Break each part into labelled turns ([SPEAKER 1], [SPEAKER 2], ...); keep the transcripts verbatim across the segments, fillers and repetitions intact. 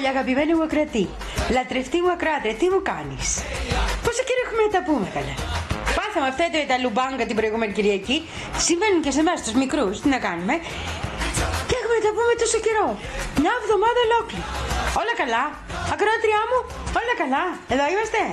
[SPEAKER 1] Όλη αγαπημένη μου ακροατή, λατρευτή μου ακράτρια, τι μου κάνεις? Πόσο καιρό έχουμε να τα πούμε καλά? Πάθαμε αυτά τα λουμπάγκα την προηγούμενη Κυριακή. Συμβαίνουν και σε εμάς τους μικρούς, τι να κάνουμε? Και έχουμε να τα πούμε τόσο καιρό. Μια εβδομάδα ολόκληρη. Όλα καλά? Ακροάτριά μου, όλα καλά? Εδώ είμαστε.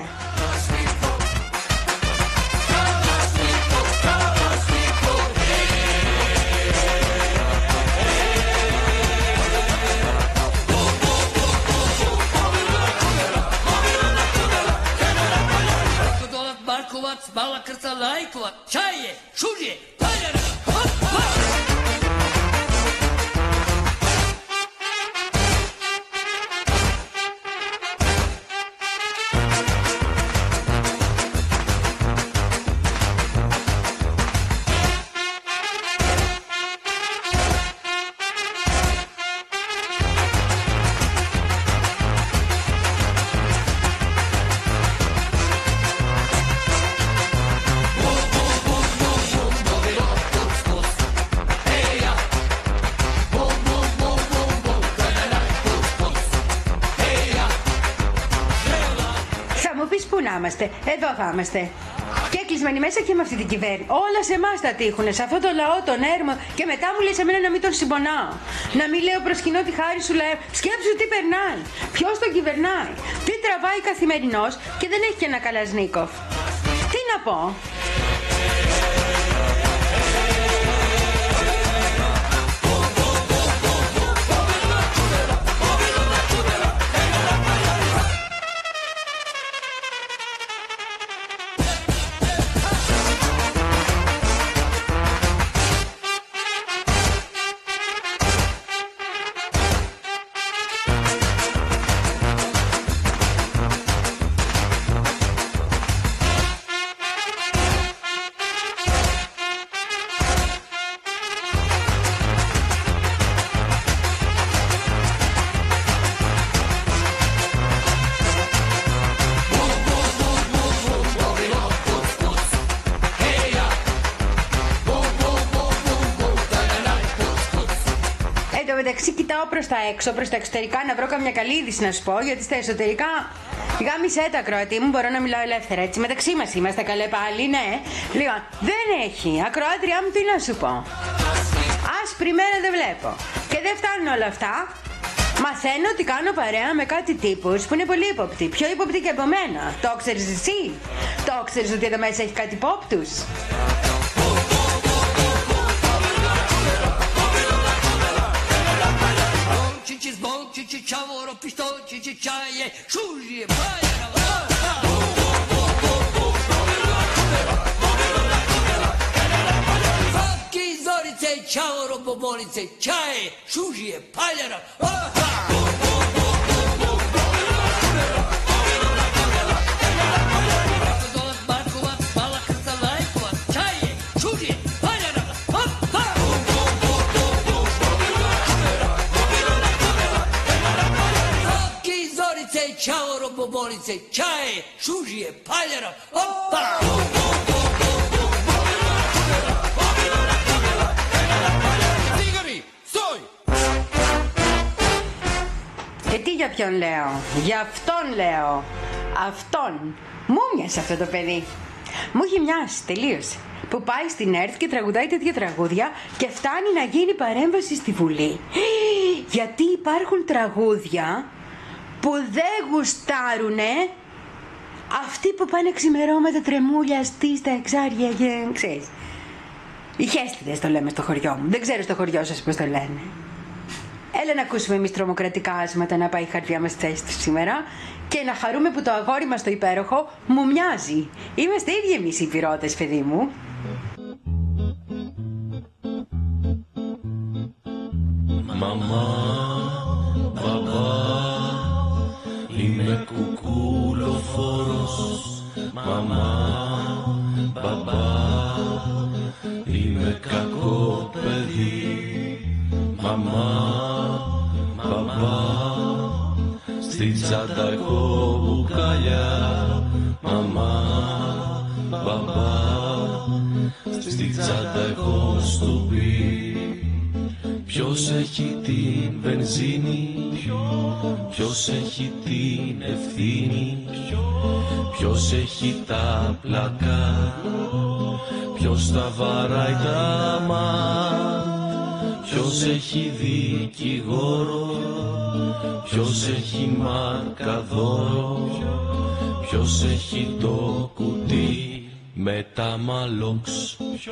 [SPEAKER 2] Bala kırta layık var. Çayı, şuraya, paylara, hop, hop.
[SPEAKER 1] Είμαστε. Εδώ θα είμαστε. Και κλεισμένοι μέσα και με αυτή την κυβέρνηση. Όλα σε εμάς θα τύχουνε, σε αυτό το λαό, τον έρμο. Και μετά μου λέει σε μένα να μην τον συμπονάω. Να μην λέω προς κοινό τη χάρη σου λέω. Σκέψου τι περνάει. Ποιος τον κυβερνάει. Τι τραβάει καθημερινός και δεν έχει και ένα Καλασνίκοφ. Τι να πω. Εντάξει, κοιτάω προς τα έξω, προς τα εξωτερικά να βρω καμιά καλή είδηση να σου πω, γιατί στα εσωτερικά γάμισέ τα ακροατή μου, μπορώ να μιλάω ελεύθερα έτσι. Μεταξύ μας είμαστε καλέ πάλι, ναι. Λοιπόν, δεν έχει. Ακροάτριά μου, τι να σου πω. Άσπρη μέρα δεν βλέπω. Και δεν φτάνουν όλα αυτά. Μαθαίνω ότι κάνω παρέα με κάτι τύπους που είναι πολύ ύποπτοι. Πιο ύποπτοι και από μένα. Το ξέρεις εσύ? Το ξέρεις ότι εδώ μέσα έχει κάτι υπόπτους?
[SPEAKER 2] Çiçi çavoro pişto çiçi çaye şuraya paylara Fakki zorice çavoro bobonice çaye şuraya paylara Çavro bobonice çay şuraya paylara hoppa Σίγαρη, σόι.
[SPEAKER 1] Και τι για ποιον λέω? Για αυτόν λέω. Αυτόν. Μου μοιάζει αυτό το παιδί. Μου έχει μοιάσει, τελείωσε. Που πάει στην ΕΡΤ και τραγουδάει τέτοια τραγούδια και φτάνει να γίνει παρέμβαση στη Βουλή. Γιατί υπάρχουν τραγούδια που δεν γουστάρουνε αυτοί που πάνε ξημερώματα τρεμούλια αστεί στα εξάρια και ξέρεις. Οι χέστιδες το λέμε στο χωριό μου. Δεν ξέρω στο χωριό σας πώς το λένε. Έλα να ακούσουμε εμείς τρομοκρατικά άσματα να πάει η καρδιά μας θέση του σήμερα και να χαρούμε που το αγόρι μας το υπέροχο μου μοιάζει. Είμαστε ίδιοι εμείς οι υπηρώτες, παιδί μου.
[SPEAKER 3] Μαμά, μπαμπά, είμαι κουκούλοφορος. Μαμά, μπαμπά, είμαι κακό παιδί. Μαμά, μπαμπά, στην τσάντα έχω μπουκάλια. Μαμά, μπαμπά, στην τσάντα έχω στουπί. Ποιος έχει την βενζίνη, ποιος έχει την ευθύνη, ποιος έχει τα πλακά, ποιος τα βαράει τα μάτ, ποιος έχει δικηγόρο, ποιος έχει μαρκαδόρο, ποιος έχει το κουτί με τα μαλόξ.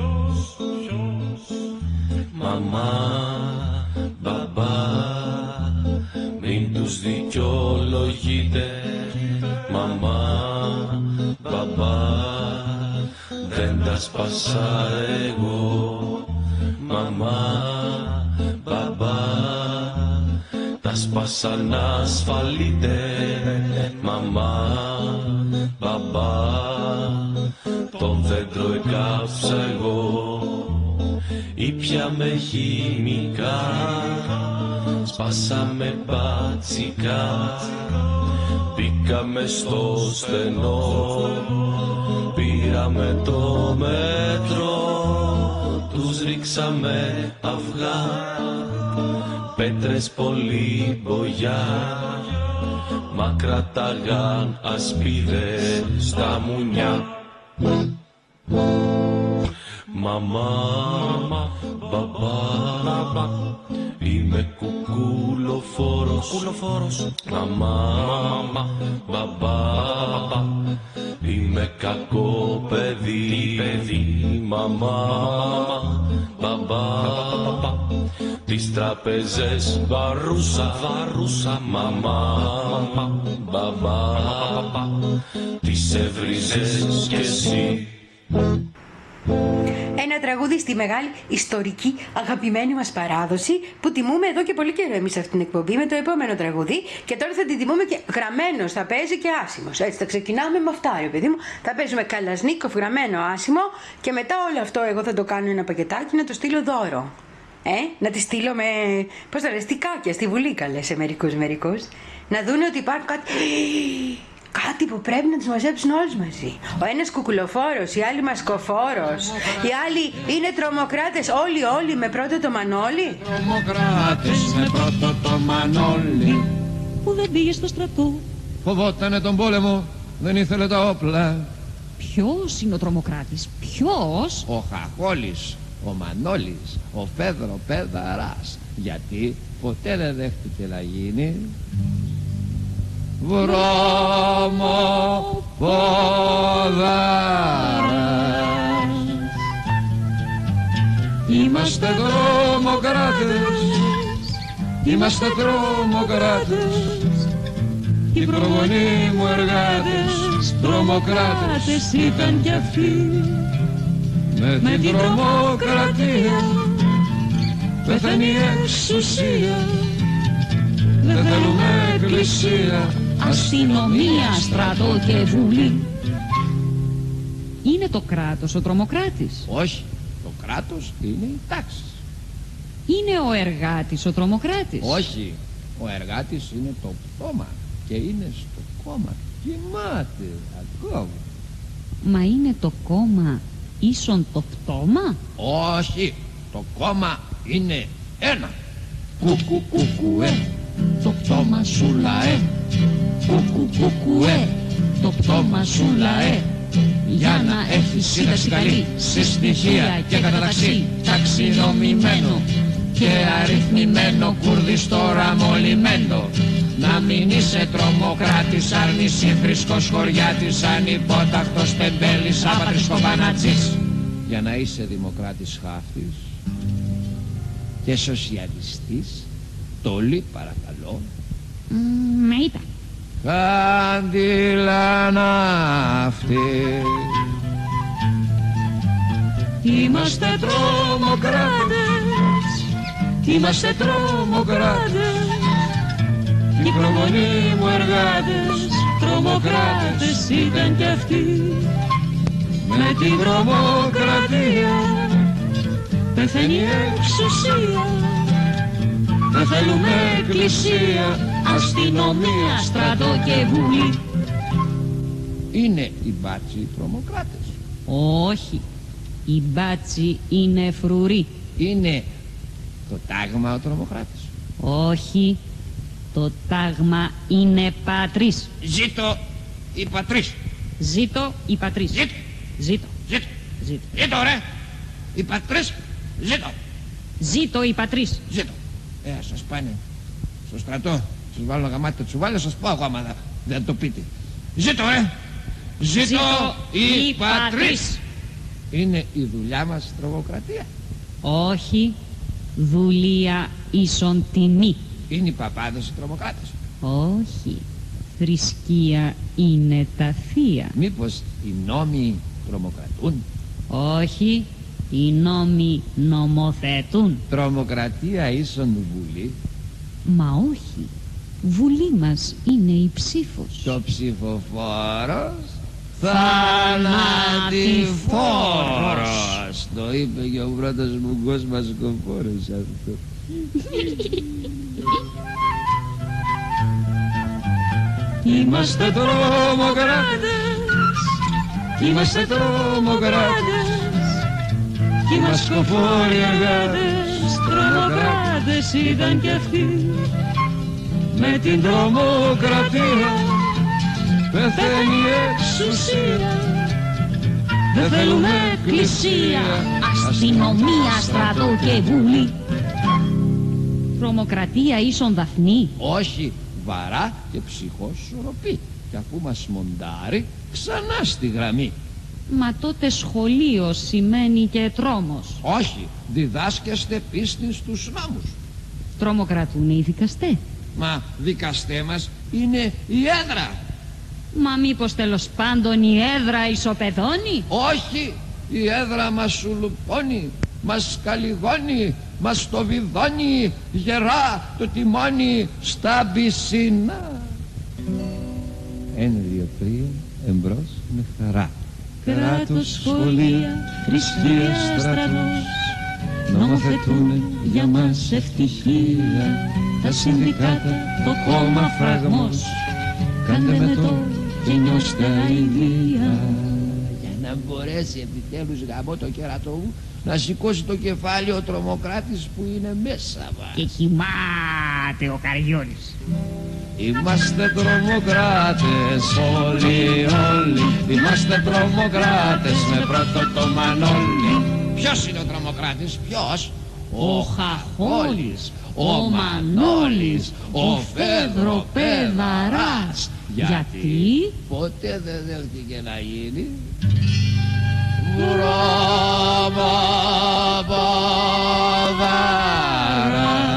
[SPEAKER 3] Μαμά, μπαμπά, μην τους δικαιολογείτε. Μαμά, μπαμπά, δεν τα σπάσα εγώ. Μαμά, μπαμπά, τα σπάσαν ασφαλείτε. Μαμά, μπαμπά, τον δέντρο εκάψα εγώ. Ήπιαμε χημικά, σπάσαμε μπατσικά, μπήκαμε στο στενό, πήραμε το μέτρο, τους ρίξαμε αυγά, πέτρες πολύ μπογιά, μα κρατάγαν ασπίδες στα μουνιά. Μαμά, μπαμπά, είμαι κουκουλοφόρος. Μαμά, μπαμπά, είμαι κακό παιδί. Μαμά, μπαμπά, τις τραπεζές βαρούσα. Μαμά, μπαμπά, τις έβριζες κι εσύ.
[SPEAKER 1] Ένα τραγούδι στη μεγάλη ιστορική αγαπημένη μας παράδοση που τιμούμε εδώ και πολύ καιρό εμείς σε αυτήν την εκπομπή με το επόμενο τραγούδι, και τώρα θα την τιμούμε και γραμμένος, θα παίζει και άσημος. Έτσι θα ξεκινάμε με αυτά, ρε παιδί μου. Θα παίζουμε Καλασνίκοφ γραμμένο άσημο και μετά όλο αυτό εγώ θα το κάνω ένα πακετάκι να το στείλω δώρο. Ε, να τη στείλω με, πώς θα λες, στικάκια στη Βουλή, καλέ σε μερικούς μερικούς. Να δούνε ότι υπάρχουν κάτι... Κάτι που πρέπει να τους μαζέψουν όλους μαζί. Ο ένας κουκουλοφόρος, οι άλλοι μασκοφόρος, οι άλλοι είναι τρομοκράτες, όλοι όλοι με πρώτο το Μανώλη.
[SPEAKER 4] Τρομοκράτες με πρώτο το Μανώλη,
[SPEAKER 5] που δεν πήγε στο στρατό.
[SPEAKER 4] Φοβότανε τον πόλεμο, δεν ήθελε τα όπλα.
[SPEAKER 5] Ποιος είναι ο τρομοκράτης, ποιος?
[SPEAKER 4] Ο Χαχόλης, ο Μανώλης, ο Φέδρο Πέδαρας. Γιατί ποτέ δεν δέχτηκε να γίνει βρωμοπόδαρας. Είμαστε τρομοκράτες, είμαστε τρομοκράτες, οι προγονείς μου εργάτες, τρομοκράτες ήταν κι αυτοί. Με, με την τρομοκρατία πεθαίνει η εξουσία. Δεν θέλουμε εκκλησία,
[SPEAKER 5] αστυνομία, στρατό και βουλή. Είναι το κράτος ο τρομοκράτης?
[SPEAKER 4] Όχι, το κράτος είναι η τάξη.
[SPEAKER 5] Είναι ο εργάτης ο τρομοκράτης?
[SPEAKER 4] Όχι, ο εργάτης είναι το πτώμα και είναι στο κόμμα. Κοιμάται ακόμα.
[SPEAKER 5] Μα είναι το κόμμα ίσον το πτώμα?
[SPEAKER 4] Όχι, το κόμμα είναι ένα. Κουκου κουκουέ, το πτώμα σου λαέ. Κουκου κουκουέ, το πτώμα σου λαέ. Για να έχει σύνταξη καλή, σε στοιχεία και καταταξή, ταξινομημένο και αριθμημένο, Κούρδης τώρα μολυμένο. Να μην είσαι τρομοκράτης, άρνηση φρίσκος χωριάτης, ανυπότακτος τεμπέλης, άπατρης κομπανάτσης. Για να είσαι δημοκράτης χάφτης και σοσιαλιστής, τόλοι παρακαλώ.
[SPEAKER 5] Mm, με ήταν.
[SPEAKER 4] Κάντιλα ναύτη. Είμαστε τρομοκράτες, είμαστε τρομοκράτες, οι προγονείς μου εργάτες, τρομοκράτες ήταν κι αυτοί. Με την τρομοκρατία πεθαίνει η εξουσία. Δεν θέλουμε εκκλησία,
[SPEAKER 5] αστυνομία, στρατό και βουλή.
[SPEAKER 4] Είναι οι μπάτσοι οι
[SPEAKER 5] Όχι, οι μπάτσοι είναι φρουροί.
[SPEAKER 4] Είναι το τάγμα ο τρομοκράτης?
[SPEAKER 5] Όχι. Το τάγμα είναι πατρίς.
[SPEAKER 4] Ζήτω η πατρίς.
[SPEAKER 5] Ζήτω η πατρίς.
[SPEAKER 4] Ζήτω.
[SPEAKER 5] Ζήτω.
[SPEAKER 4] Ζήτω.
[SPEAKER 5] Ζήτω.
[SPEAKER 4] Ζήτω ρε. Η πατρίς. Ζήτω.
[SPEAKER 5] Ζήτω η πατρίς.
[SPEAKER 4] Ζήτω. Ε, σας πάνε στο στρατό. Σας βάλω γαμάτι τα τσουβάλια, σας πω εγώ άμα δεν το πείτε. Ζήτω ρε. Ζήτω, Ζήτω η, η πατρίς. πατρίς. Είναι η δουλειά μας τρομοκρατία?
[SPEAKER 5] Όχι. Δουλεία ίσον τιμή.
[SPEAKER 4] Είναι οι παπάδες οι τρομοκράτες?
[SPEAKER 5] Όχι. Θρησκεία είναι τα θεία.
[SPEAKER 4] Μήπως οι νόμοι τρομοκρατούν?
[SPEAKER 5] Όχι. Οι νόμοι νομοθετούν.
[SPEAKER 4] Τρομοκρατία ίσον βουλή?
[SPEAKER 5] Μα όχι. Βουλή μας είναι η ψήφος.
[SPEAKER 4] Το ψηφοφόρος θανατηφόρος. Το είπε και ο πρώτος μου κόσμας κοφόρος αυτό. Είμαστε τρομοκράτες, είμαστε τρομοκράτες, κι είμαστε κοφόροι εργάτες. Τρομοκράτες ήταν κι αυτοί. Με την τρομοκρατία πεθαίνει η εξουσία. Δεν θέλουμε εκκλησία,
[SPEAKER 5] αστυνομία, στρατό και βουλή. Τρομοκρατία ίσον Δαφνή?
[SPEAKER 4] Όχι, βαρά και ψυχοσορροπή. Και αφού μας μοντάρει, ξανά στη γραμμή.
[SPEAKER 5] Μα τότε σχολείο σημαίνει και τρόμος.
[SPEAKER 4] Όχι, διδάσκεστε πίστη στους νόμους.
[SPEAKER 5] Τρομοκρατούν οι δικαστές?
[SPEAKER 4] Μα δικαστέ μας είναι η έδρα.
[SPEAKER 5] Μα μήπως τέλος πάντων η έδρα ισοπεδώνει?
[SPEAKER 4] Όχι, η έδρα μας σουλουπώνει, μας καλυγώνει, μας το βιδώνει γερά το τιμόνι στα πισίνα. Ένα, δύο, τρία, εμπρός με χαρά.
[SPEAKER 5] Κράτος, σχολεία, θρησκεία, στρατός νομοθετούν για μας ευτυχία. Τα συνδικάτα, το κόμμα φραγμός, κάντε με το και νιώστε αηδία.
[SPEAKER 4] Για να μπορέσει επιτέλους γαμώ το κερατό μου να σηκώσει το κεφάλι ο τρομοκράτης που είναι μέσα μας.
[SPEAKER 5] Και κοιμάται ο Καριόλης.
[SPEAKER 4] Είμαστε τρομοκράτες όλοι όλοι, είμαστε τρομοκράτες με πρώτο το Μανώλη. Ποιος είναι ο τρομοκράτης, ποιος?
[SPEAKER 5] Ο Χαχόλης, ο Μανώλης, ο Φέδρο Πεδαράς. Γιατί?
[SPEAKER 4] Ποτέ δεν δέχτηκε να γίνει βρωμοποδαράς.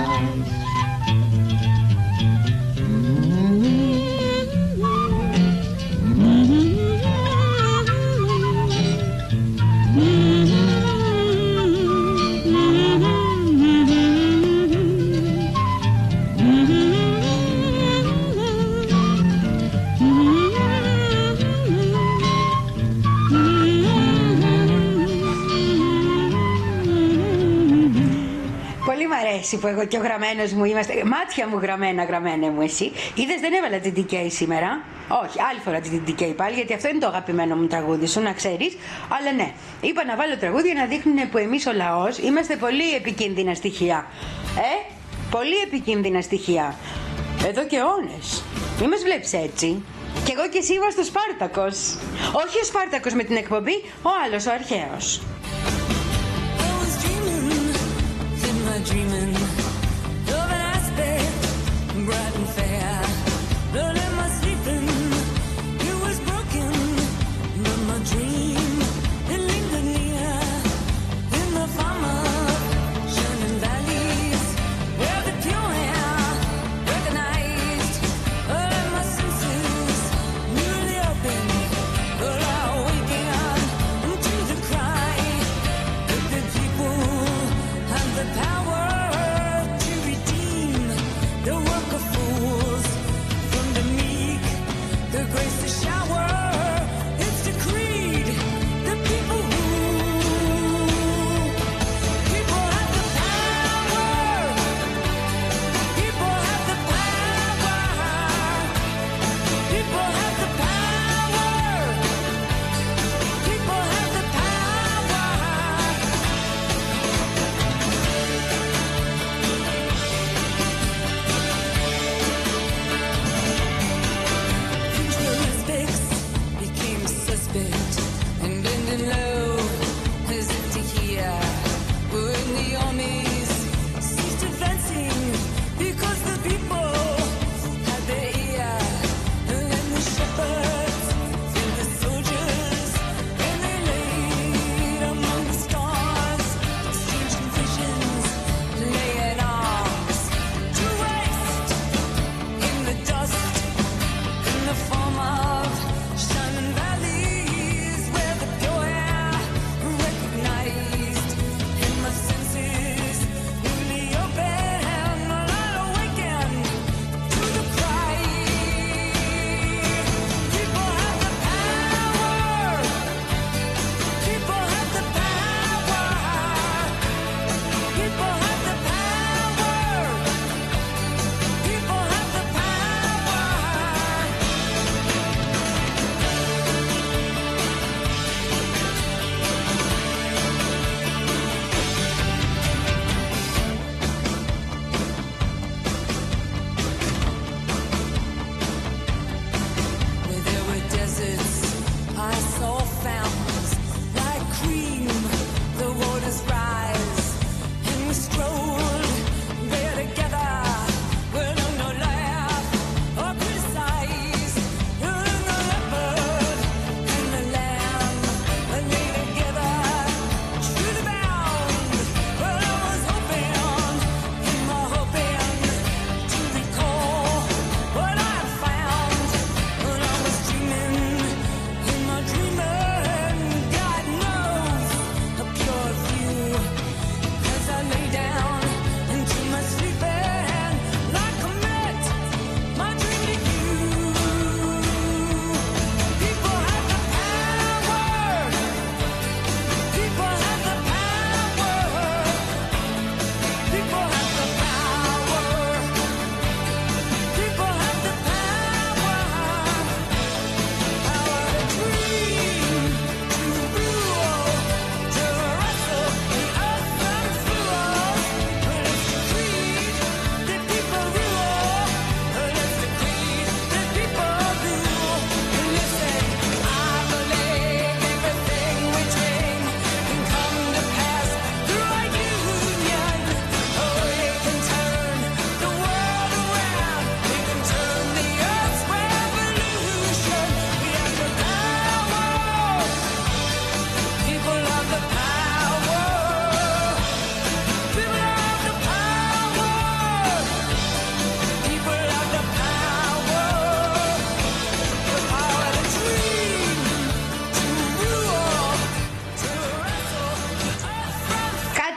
[SPEAKER 1] Που εγώ και ο γραμμένος μου είμαστε. Μάτια μου γραμμένα, γραμμένα μου εσύ. Είδες, δεν έβαλα την ντι κέι σήμερα. Όχι, άλλη φορά την ντι κέι πάλι, γιατί αυτό είναι το αγαπημένο μου τραγούδι σου, να ξέρεις. Αλλά ναι, είπα να βάλω τραγούδια να δείχνουν που εμείς ο λαός είμαστε πολύ επικίνδυνα στοιχεία. Ε, πολύ επικίνδυνα στοιχεία. Εδώ και αιώνες. Μη μας βλέπεις έτσι. Κι εγώ και εσύ είμαστε ο Σπάρτακος. Όχι ο Σπάρτακος με την εκπομπή, ο άλλος, ο αρχαίος.
[SPEAKER 6] Dreaming of an aspect bright and fair, but in my sleeping it was broken. But my dream it lingered near in the farmer shining valleys where the pure air recognized all of my senses newly open. But I awakened into the cry that the people have the power to redeem the work of fools.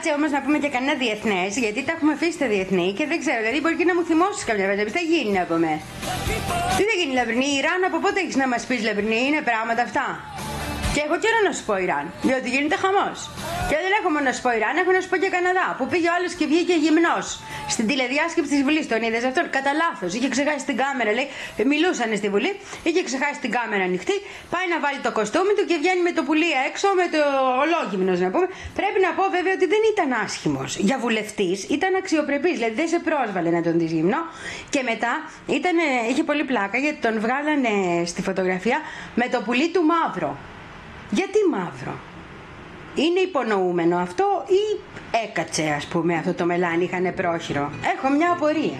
[SPEAKER 1] Κάτσε όμως να πούμε και κανένα διεθνές, γιατί τα έχουμε αφήσει τα διεθνή και δεν ξέρω. Δηλαδή, μπορεί και να μου θυμώσεις κάποια φορά. Τι θα γίνει να πούμε. Τι θα γίνει, Λαμπρινή, Ιράν, από πότε έχεις να μας πεις, Λαμπρινή, είναι πράγματα αυτά. Και έχω καιρό να σου πω Ιράν, διότι γίνεται χαμός. Και δεν έχω μόνο να σου πω Ιράν, έχω να σου πω και Καναδά, που πήγε ο άλλος και βγήκε γυμνός στην τηλεδιάσκεψη της Βουλής. Τον είδες αυτόν, κατά λάθος. Είχε ξεχάσει την κάμερα, λέει. Μιλούσανε στη Βουλή, είχε ξεχάσει την κάμερα ανοιχτή. Πάει να βάλει το κοστούμι του και βγαίνει με το πουλί έξω, με το ολόγυμνος να πούμε. Πρέπει να πω βέβαια ότι δεν ήταν άσχημος. Για βουλευτής ήταν αξιοπρεπής, δηλαδή δεν σε πρόσβαλε να τον δεις γυμνό. Και μετά ήταν, είχε πολύ πλάκα γιατί τον βγάλανε στη φωτογραφία με το πουλί του μαύρο. Γιατί μαύρο? Είναι υπονοούμενο αυτό ή έκατσε, ας πούμε, αυτό το μελάνι, είχανε πρόχειρο? Έχω μια απορία.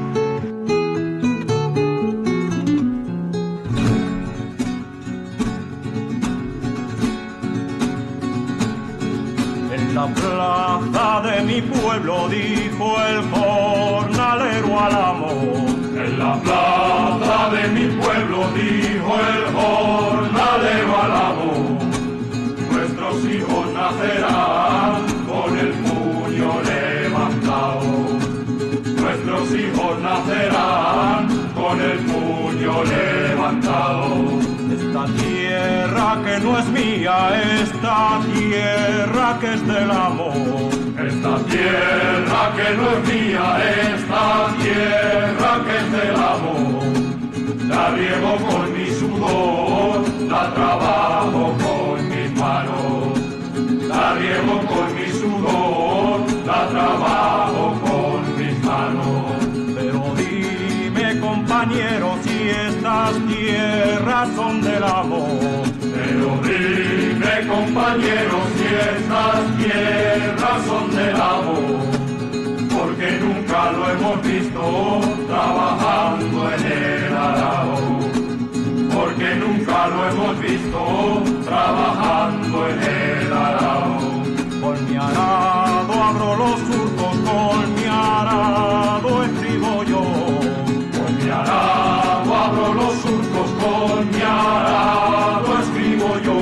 [SPEAKER 7] En la plaza de mi pueblo dijo el jornalero al amor. En la plaza de mi pueblo dijo el jornalero al amor. Nuestros hijos nacerán con el puño levantado. Nuestros hijos nacerán con el puño levantado. Esta tierra que no es mía, esta tierra que es del amor. Esta tierra que no es mía, esta tierra que es del amor. La riego con mi sudor, la trabajo con mis manos. La riego con mi sudor, la trabajo con mis manos. Pero dime, compañero, si estas tierras son del amor. Pero dime, compañero, si estas tierras son del amor. Porque nunca lo hemos visto trabajando en el arado. Porque nunca lo hemos visto trabajando en el arado. Con mi arado abro los surcos, con mi arado escribo yo. Con mi arado abro los surcos, con mi arado escribo yo.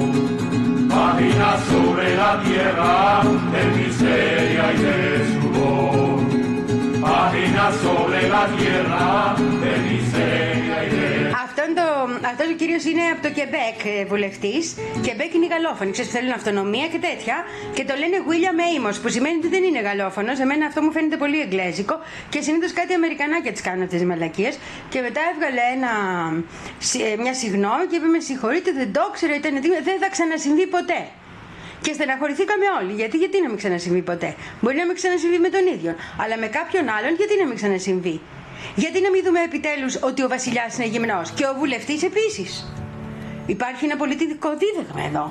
[SPEAKER 7] Páginas sobre la tierra de miseria y de sudor. Páginas sobre la tierra de miseria y de...
[SPEAKER 1] Αυτόν το, αυτός ο κύριος είναι από το Κεμπέκ, βουλευτής. Κεμπέκ είναι γαλλόφωνοι, ξέρεις, θέλουν αυτονομία και τέτοια. Και το λένε William Amos, που σημαίνει ότι δεν είναι γαλλόφωνος. Εμένα αυτό μου φαίνεται πολύ εγγλέζικο. Και συνήθως κάτι αμερικανάκια τις κάνουν αυτές τις μαλακίες. Και μετά έβγαλε ένα, μια συγγνώμη και είπε: με συγχωρείτε, δεν το ήξερα, ήταν τίποτα, δεν θα ξανασυμβεί ποτέ. Και στεναχωρηθήκαμε όλοι. Γιατί, γιατί να μην ξανασυμβεί ποτέ? Μπορεί να μην ξανασυμβεί με τον ίδιο, αλλά με κάποιον άλλον, γιατί να μην ξανασυμβεί? Γιατί να μην δούμε επιτέλους ότι ο βασιλιάς είναι γυμνός και ο βουλευτής επίσης? Υπάρχει ένα πολιτικό δίδαγμα εδώ.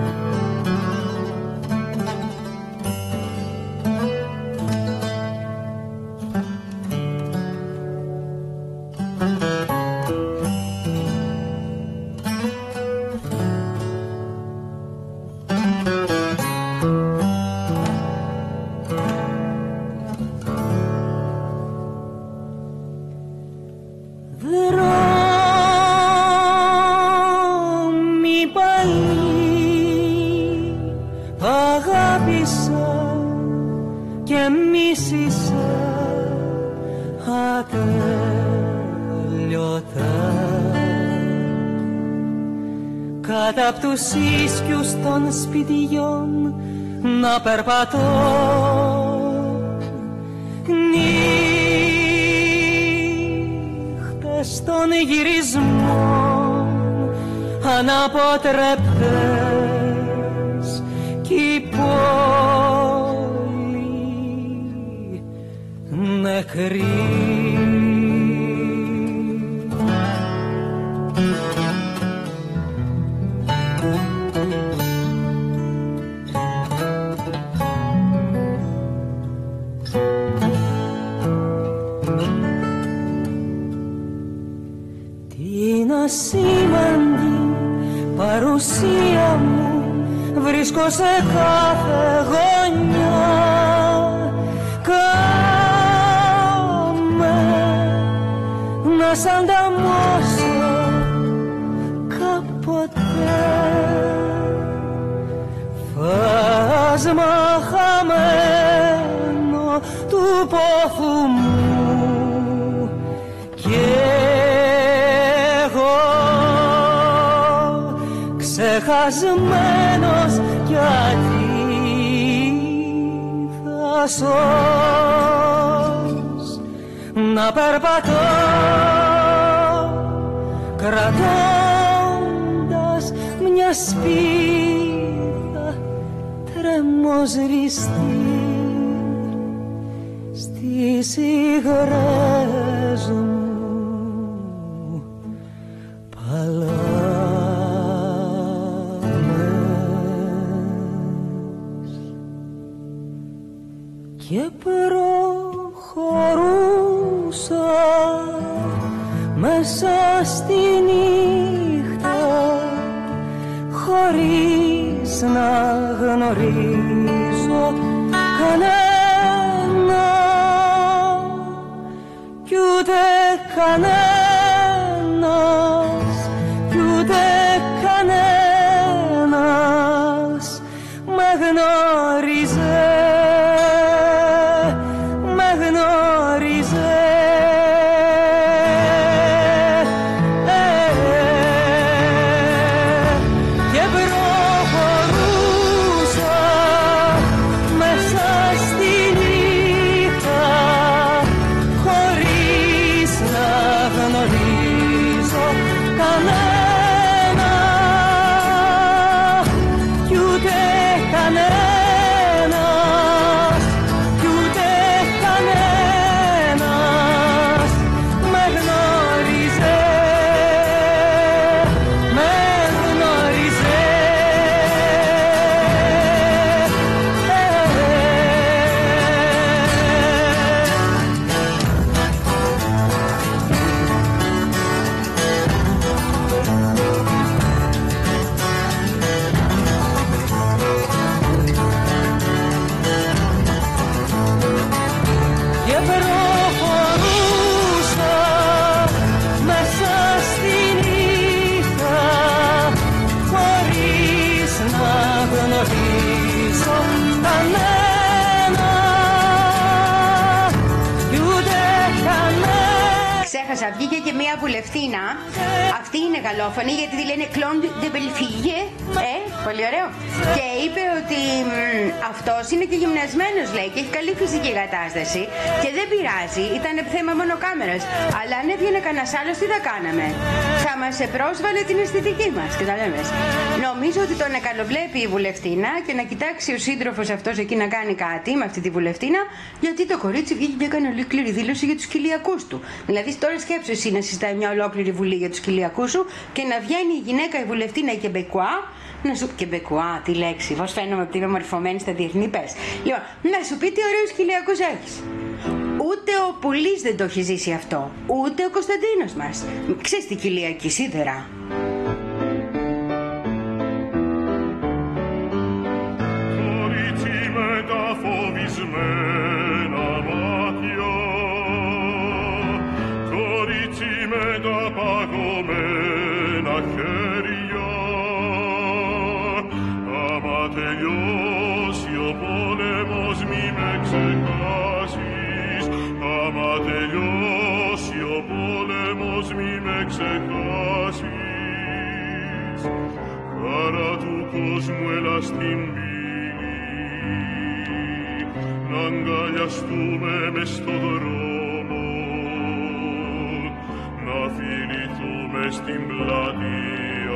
[SPEAKER 6] Κάτω απ' τους ίσκιους των σπιτιών να περπατώ, νύχτες των γυρισμών αναποτρεπτές κι η πόλη νεκρή. Ασήμαντη παρουσία μου βρίσκω σε κάθε γωνιά. Κάμε να σ' ανταμώσω κάποτε. Φας χάσμα χαμένο του πόθου μου και εγώ ξεχασμένος γιατί θα σως να περπατώ κρατώντας μια σπίδα τρεμοσβηστή στις υγρές μου παλάμες και προχωρούσα μέσα στη νύχτα χωρίς να γνωρίζω κανένα κι ούτε κανένας κι ούτε κανένας με γνώριζε, με γνώριζε.
[SPEAKER 1] Βγήκε και μία βουλευτίνα, αυτή είναι γαλλόφωνη γιατί τη λένε Κλοντ de Bellefille, ε, πολύ ωραίο. Και είπε ότι αυτός είναι και γυμνασμένος, λέει, και έχει καλή φυσική κατάσταση και δεν πειράζει, ήταν θέμα μόνο κάμερας. Αλλά αν έβγαινε κανένας άλλος, τι θα κάναμε? Θα μας πρόσβαλε την αισθητική μας, καταλαβαίνεις. Νομίζω ότι τον καλοβλέπει η βουλευτίνα και να κοιτάξει ο σύντροφος αυτός εκεί να κάνει κάτι με αυτή τη βουλευτίνα, γιατί το κορίτσι βγήκε και έκανε ολόκληρη δήλωση για τους κοιλιακούς του. Δηλαδή τώρα σκέψου εσύ να συζητάει μια ολόκληρη βουλή για τους κοιλιακούς σου και να βγαίνει η γυναίκα η βουλευτίνα η Κεμπεκουά, να σου... Κεμπεκουά, τι λέξη, πώς φαίνομαι από την ομορφωμένη στα διεθνή πες. Λοιπόν, να σου πει τι ωραίους κοιλιακούς έχεις. Ούτε ο Πουλής δεν το έχει ζήσει αυτό, ούτε ο Κωνσταντίνος μας. Ξέρεις τι κοιλιακή σίδερα.
[SPEAKER 7] Κορίτσι με τα φοβισμένα μάτια, κορίτσι με τα παγωμένα χέρια, άμα τελειώσει ο πόλεμος μη με ξεχάσεις, άμα τελειώσει ο πόλεμος μη με ξεχάσεις, χαρά του κόσμου έλα στην πύλη, να αγκαλιαστούμε μες στο δρόμο, να φιληθούμε στην πλατεία.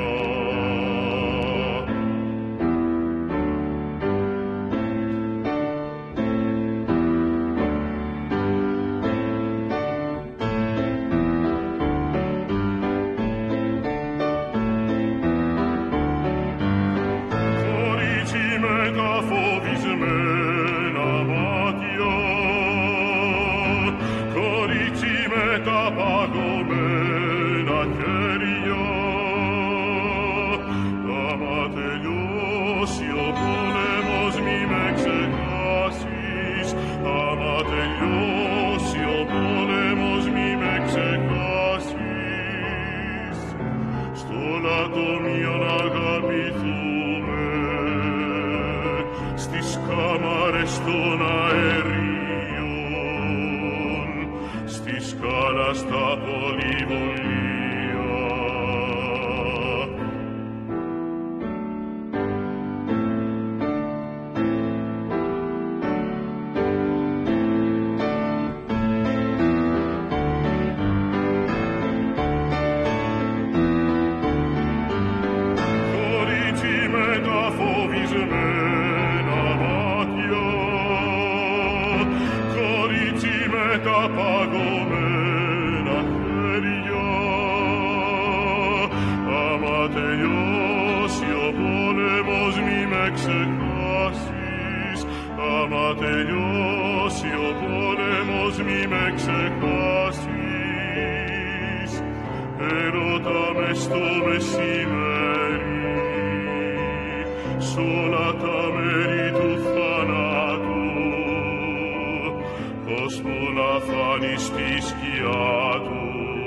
[SPEAKER 7] Στις των αερίων στη σκάλα στα πολυβολία. Παγωμένα χέρια, άμα τελειώσει ο πόλεμος μη με ξεχάσεις, άμα τελειώσει ο πόλεμος μη με ξεχάσεις, έρωτα μες στο μεσημέρι, σ' όλα τα μέρη του θανάτου, ώσπου να φανεί στη σκιά του.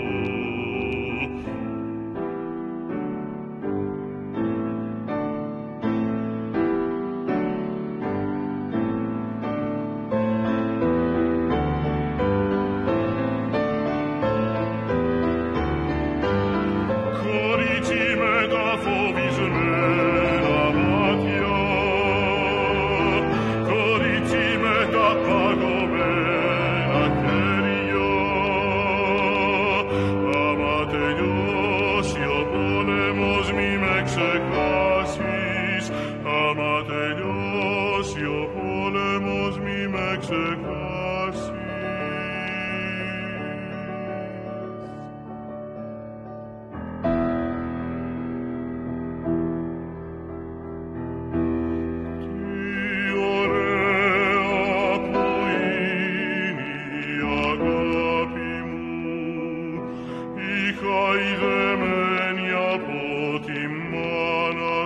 [SPEAKER 7] Κορίτσι με τα φοβισμένα μάτια, κορίτσι με τα παγωμένα χέρια, άμα τελειώσει ο πόλεμος μη με ξεχάσεις, άμα τελειώσει ο πόλεμος μη με ξεχάσεις. Χαϊδεμένη από τη μάνα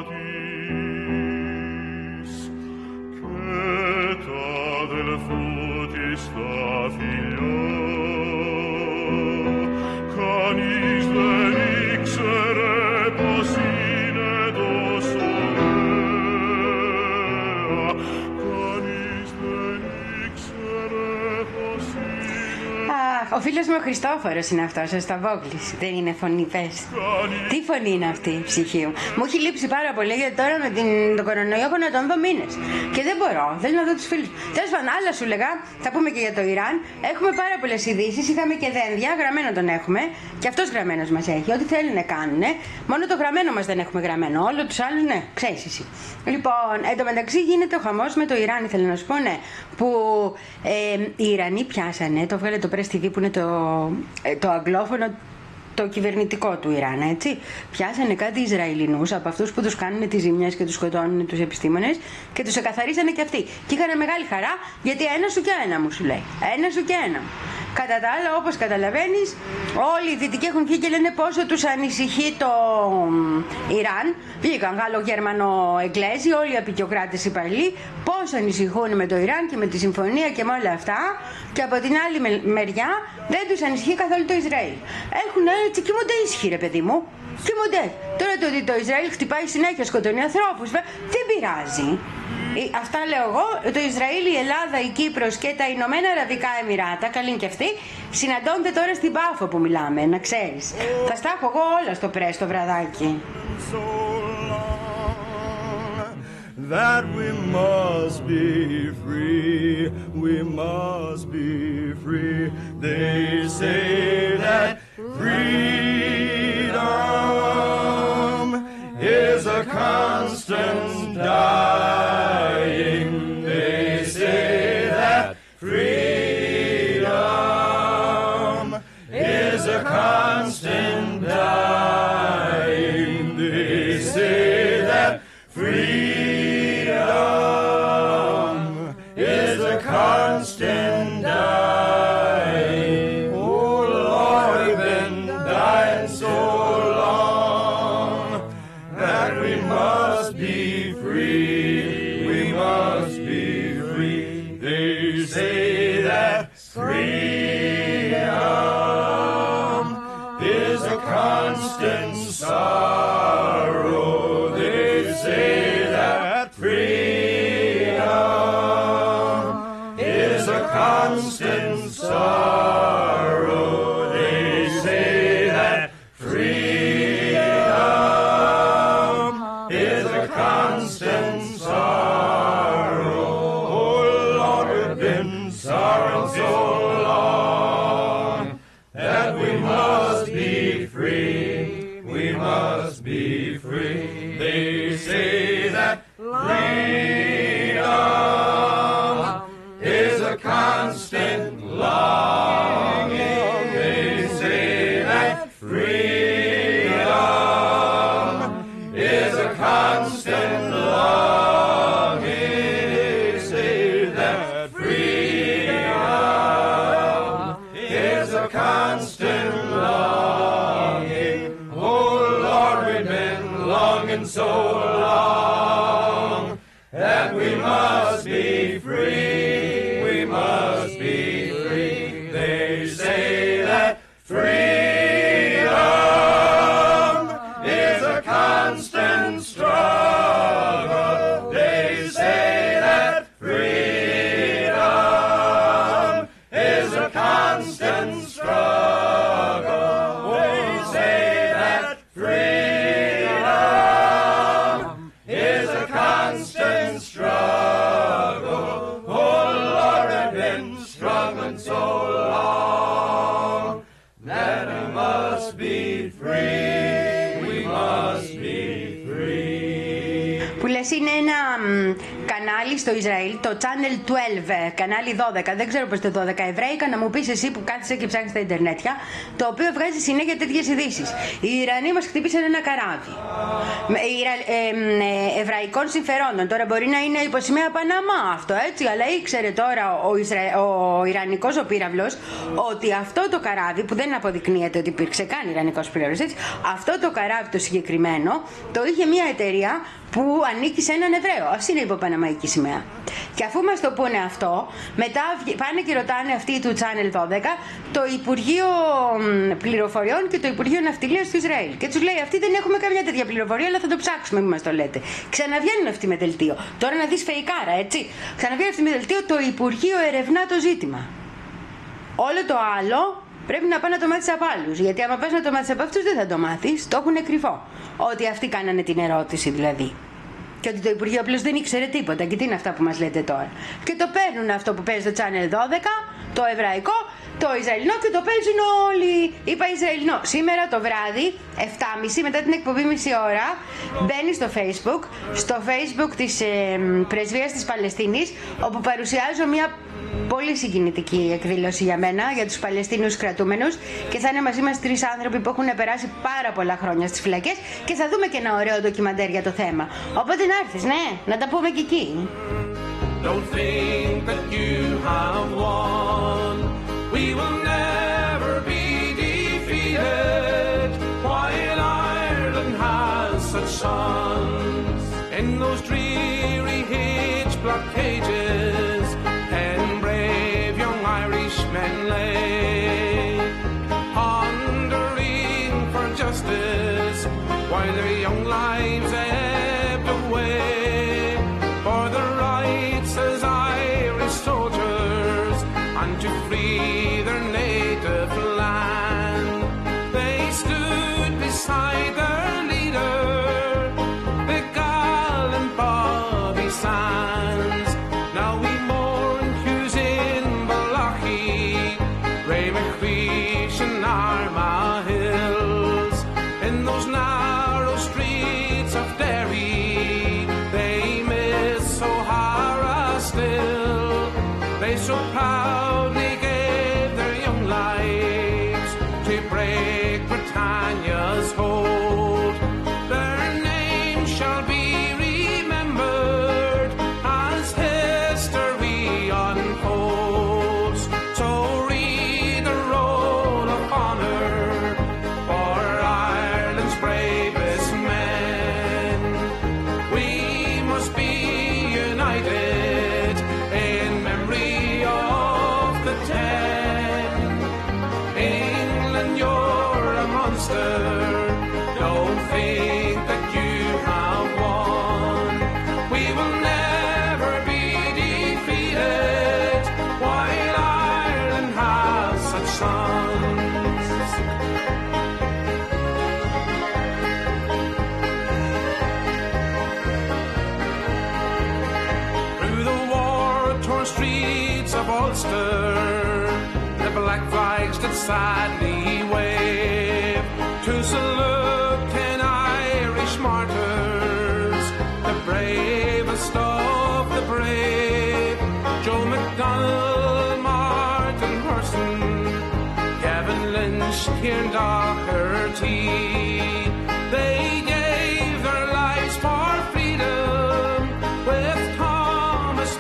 [SPEAKER 7] της και τα αδελφού της τα φιλιά, κανείς δεν ήξερε πως είναι τόσο ωραία, κανείς δεν ήξερε πως είναι.
[SPEAKER 1] Αχ, ο φίλος μου ο Χριστόφορος είναι αυτός, ο Σταβόγλης. Δεν είναι φωνή, πες. Τι φωνή είναι αυτή, ψυχή μου. Μου έχει λείψει πάρα πολύ γιατί τώρα με την, τον κορονοϊό έχω να τον δω μήνες. Και δεν μπορώ, θέλω να δω τους φίλους. Τέλος πάντων, άλλα σου λέγα, θα πούμε και για το Ιράν. Έχουμε πάρα πολλές ειδήσεις, είχαμε και δένδια, γραμμένο τον έχουμε. Και αυτός γραμμένος μας έχει, ό,τι θέλουν να κάνουν. Μόνο το γραμμένο μας δεν έχουμε γραμμένο. Όλο τους άλλους, ναι, ξέρεις εσύ. Λοιπόν, εν τω μεταξύ γίνεται ο χαμός με το Ιράν, ήθελα να σου πω, ναι. Που ε, οι Ιρανοί πιάσανε, το βγάλε το Press τι βι που είναι το, ε, το αγγλόφωνο, το κυβερνητικό του Ιράν, έτσι. Πιάσανε κάτι Ισραηλινούς από αυτούς που τους κάνουν τις ζημιές και τους σκοτώνουν τους επιστήμονες και τους εκαθαρίσανε και αυτοί. Και είχαν μεγάλη χαρά γιατί ένα σου και ένα μου, σου λέει. Ένα σου και ένα. Κατά τα άλλα, όπως καταλαβαίνεις, όλοι οι δυτικοί έχουν βγει και λένε πόσο τους ανησυχεί το Ιράν. Βγήκαν Γάλλο-Γερμανο-Εγγλέζοι, όλοι οι απεικιοκράτες υπαλλοί, πώς ανησυχούν με το Ιράν και με τη συμφωνία και με όλα αυτά. Και από την άλλη μεριά δεν τους ανησυχεί καθόλου το Ισραήλ. Έχουν έτσι, κοιμούνται ήσυχοι, ρε παιδί μου. Κοιμούνται. Τώρα το ότι το Ισραήλ χτυπάει συνέχεια, σκοτώνει ανθρώπους, δεν πειράζει. Αυτά λέω εγώ. Το Ισραήλ, η Ελλάδα, η Κύπρος και τα Ηνωμένα Αραβικά Εμιράτα, καλή είναι και αυτοί, συναντώνται τώρα στην Πάφο που μιλάμε, να ξέρεις. Θα στα έχω εγώ όλα στο Press το βραδάκι.
[SPEAKER 8] That we must be free, we must be free. They say that freedom is a constant dying. They say that freedom is a constant dying. They say that freedom is a constant dying. Oh Lord, we've been dying so long that we must be free. We must be free. They say that freedom is a constant sorrow. They say that freedom constant sorrow. Oh Lord, we've been sorrowing so long that we must be free. We must be free. They say that freedom is a constant longing. They say that freedom is a constant longing. They say that freedom is a constant longing. Oh Lord, we've been longing so long that we must be free. We must be free. They say that freedom is a constant struggle. They say that freedom is a constant struggle. They say that freedom is a constant struggle. Oh Lord, I've been struggling so long that I must be free. We must be free.
[SPEAKER 1] Που λες είναι ένα μ, κανάλι στο Ισραήλ, το Channel δώδεκα, κανάλι δώδεκα, δεν ξέρω πως το δώδεκα εβραϊκά, να μου πεις εσύ που κάθεσαι και ψάχνεις στα ιντερνέτια, το οποίο βγάζει συνέχεια τέτοιες ειδήσεις. Οι Ιρανοί μας χτύπησαν ένα καράβι με, Ιρα, ε, ε, εβραϊκών συμφερόντων. Τώρα μπορεί να είναι υποσημαία Παναμά αυτό, έτσι, αλλά ήξερε τώρα ο, Ισρα, ο Ιρανικός ο πύραυλος ότι αυτό το καράβι, που δεν αποδεικνύεται ότι υπήρξε καν Ιρανικός πύραυλος, έτσι, αυτό το καράβι το συγκεκριμένο το είχε μια εταιρεία που ανήκει σε έναν Εβραίο. Ας είναι υπό παναμαϊκή σημαία. Και αφού μας το πούνε αυτό, μετά πάνε και ρωτάνε αυτοί του Channel δώδεκα το Υπουργείο Πληροφοριών και το Υπουργείο Ναυτιλίας του Ισραήλ. Και τους λέει: αυτοί δεν έχουμε καμιά τέτοια πληροφορία, αλλά θα το ψάξουμε, μην μας το λέτε. Ξαναβγαίνουν αυτοί με δελτίο. Τώρα να δεις φεϊκάρα, έτσι. Ξαναβγαίνουν αυτοί με δελτίο, το Υπουργείο ερευνά το ζήτημα. Όλο το άλλο πρέπει να πάνε να το μάθεις από άλλους. Γιατί άμα πας να το μάθεις από αυτούς δεν θα το μάθεις. Το έχουν κρυφό. Ότι αυτοί κάνανε την ερώτηση δηλαδή. Και ότι το Υπουργείο απλώς δεν ήξερε τίποτα. Και τι είναι αυτά που μας λέτε τώρα. Και το παίρνουν αυτό που παίζει στο Channel δώδεκα, το εβραϊκό, το Ισραηλινό και το παίζουν όλοι. Είπα Ισραηλινό. Σήμερα το βράδυ, επτά και μισή μετά την εκπομπή μισή ώρα, μπαίνει στο Facebook, στο Facebook της ε, Πρεσβείας της Παλαιστίνης, όπου παρουσιάζω μια πολύ συγκινητική εκδήλωση για μένα, για τους Παλαιστίνιους κρατούμενους, και θα είναι μαζί μας τρεις άνθρωποι που έχουν περάσει πάρα πολλά χρόνια στις φυλακές και θα δούμε και ένα ωραίο ντοκιμαντέρ για το θέμα. Οπότε να έρθεις, ναι, να τα πούμε και εκεί.
[SPEAKER 3] Don't think that you have won. We will never be defeated. While Ireland has such sons in those dreary hitch block cages, and brave young Irishmen lay, pondering for justice while their young lives ebbed away. For the rights as Irish soldiers and to free their native land, they stood beside their leader, the gallant Bobby Sands. Now we mourn Hughes in Balachi, Ray McQuish and Armagh Hills, in those narrow streets of Derry. They O'Hara still, they so proudly gave their young lives to break Britannia's hold. Their names shall be remembered as history unfolds. So read the roll of honour for Ireland's bravest men. We must be united in memory of the ten. England, you're a monster. Don't think that you have won. We will never be defeated while Ireland has such sons. narrow streets of Ulster, the black flags that sadly wave to salute ten Irish martyrs, the bravest of the brave, Joe McDonnell, Martin Person, Gavin Lynch, Kieran Doherty. They gave their lives for freedom with Thomas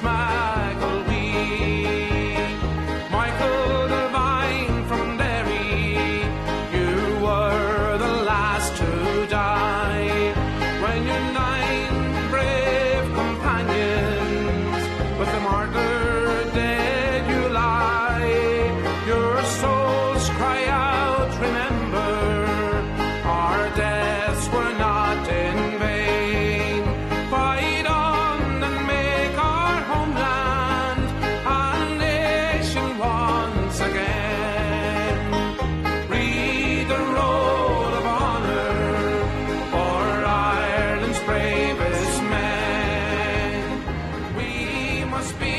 [SPEAKER 3] McElwee. Michael Devine from Derry, you were the last to die. When your nine brave companions with the martyr dead you lie, your souls cry out, remember, our deaths were not in vain. Fight on and make our homeland a nation once again. Read the roll of honor for Ireland's bravest men. We must be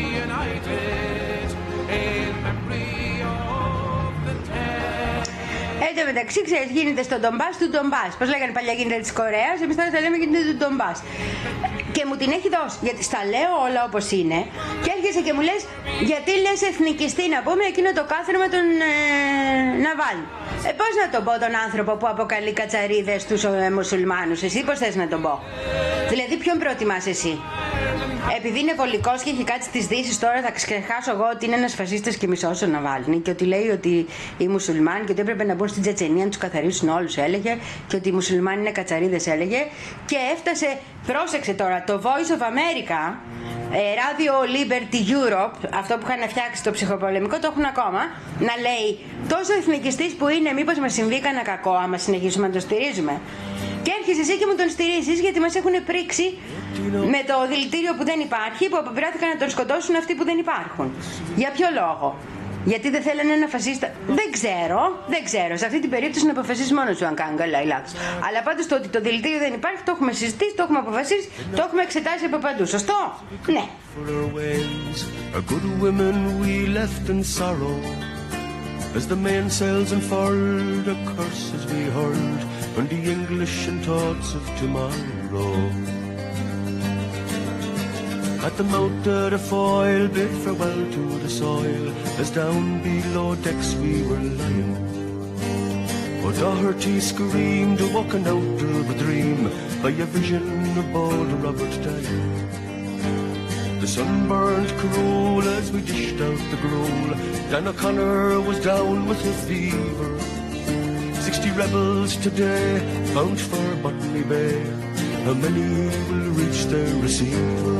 [SPEAKER 3] united in memory of the dead.
[SPEAKER 1] Εν τω μεταξύ, ξέρεις, γίνεται στον Ντομπάς του Ντομπάς. Πώς λέγανε παλιά, γίνεται της Κορέας, εμείς τώρα τα λέμε γίνεται του Ντομπάς. Και μου την έχει δώσει, γιατί στα λέω όλα όπως είναι, και έρχεσαι και μου λες, γιατί λες εθνικιστή να πούμε εκείνο το κάθερμα τον ε, Ναβάλνη. Ε, πώς να τον πω τον άνθρωπο που αποκαλεί κατσαρίδες στους ε, μουσουλμάνους, εσύ πώς θες να τον πω? Δηλαδή, ποιον προτιμάς εσύ? Επειδή είναι βολικός και έχει κάτσει στις Δύσεις, τώρα θα ξεχάσω εγώ ότι είναι ένας φασίστας και μισός ο Ναβάλνη και ότι λέει ότι οι μουσουλμάνοι και ότι έπρεπε να μπουν στην Τσετσενία να τους καθαρίσουν όλους, έλεγε, και ότι οι μουσουλμάνοι είναι κατσαρίδες, έλεγε, και έφτασε, πρόσεξε τώρα, το Voice of America, ε, Radio Liberty Europe, αυτό που είχαν φτιάξει το ψυχοπολεμικό, το έχουν ακόμα, να λέει τόσο εθνικιστής που είναι, μήπως μας συμβεί κανένα κακό άμα συνεχίσουμε να το στηρίζουμε. Και έρχεσαι εσύ και μου τον στηρίζεις, γιατί μας έχουν πρίξει με το δηλητήριο που δεν υπάρχει, που αποπειράθηκαν να τον σκοτώσουν αυτοί που δεν υπάρχουν. Για ποιο λόγο? Γιατί δεν θέλανε ένα φασίστα? Δεν ξέρω, δεν ξέρω. Σε αυτή την περίπτωση να αποφασίσει μόνο σου αν κάνει καλά ή λάθος. Αλλά πάντως το ότι το δηλητήριο δεν υπάρχει, το έχουμε συζητήσει, το έχουμε αποφασίσει, το έχουμε εξετάσει από παντού. Σωστό? Ναι.
[SPEAKER 9] As the mainsails unfurled, the curses we hurled on the English and thoughts of tomorrow. At the mouth of the foil, bid farewell to the soil, as down below decks we were lying. Oh, Doherty screamed, awoken out of a dream by a vision of bold Robert dying. The sun burned cruel as we dished out the gruel. Dan O'Connor was down with a fever. Sixty rebels today bound for Botany Bay. How many will reach their receiver?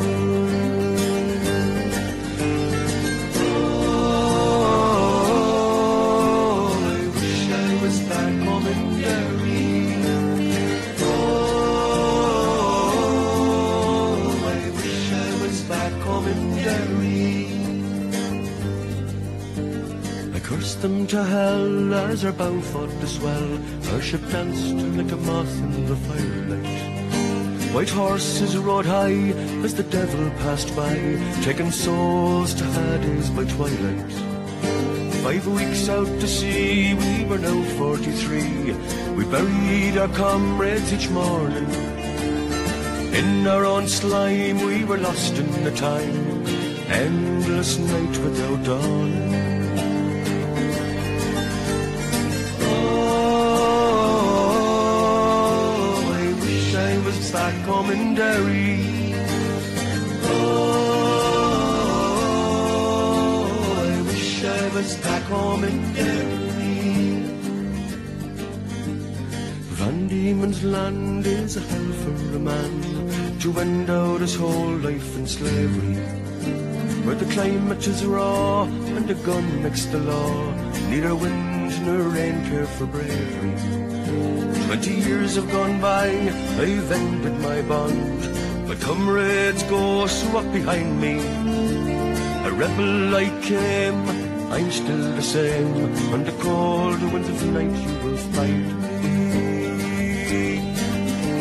[SPEAKER 9] Oh, I wish I was back home in Derry. Cursed them to hell as our bow fought to swell. Our ship danced like a moth in the firelight. White horses rode high as the devil passed by, taking souls to Hades by twilight. Five weeks out to sea, we were now forty-three. We buried our comrades each morning. In our own slime we were lost in the time, endless night without dawn. Back home in Derry. Oh, I wish I was back home in Derry. Van Diemen's Land is a hell for a man to end out his whole life in slavery, where the climate is raw and the gun makes the law, neither wind nor rain care for bravery. Twenty years have gone by, I've ended my bond, but comrades go swap behind me. A rebel I came, I'm still the same, on the cold winds of night you will find me.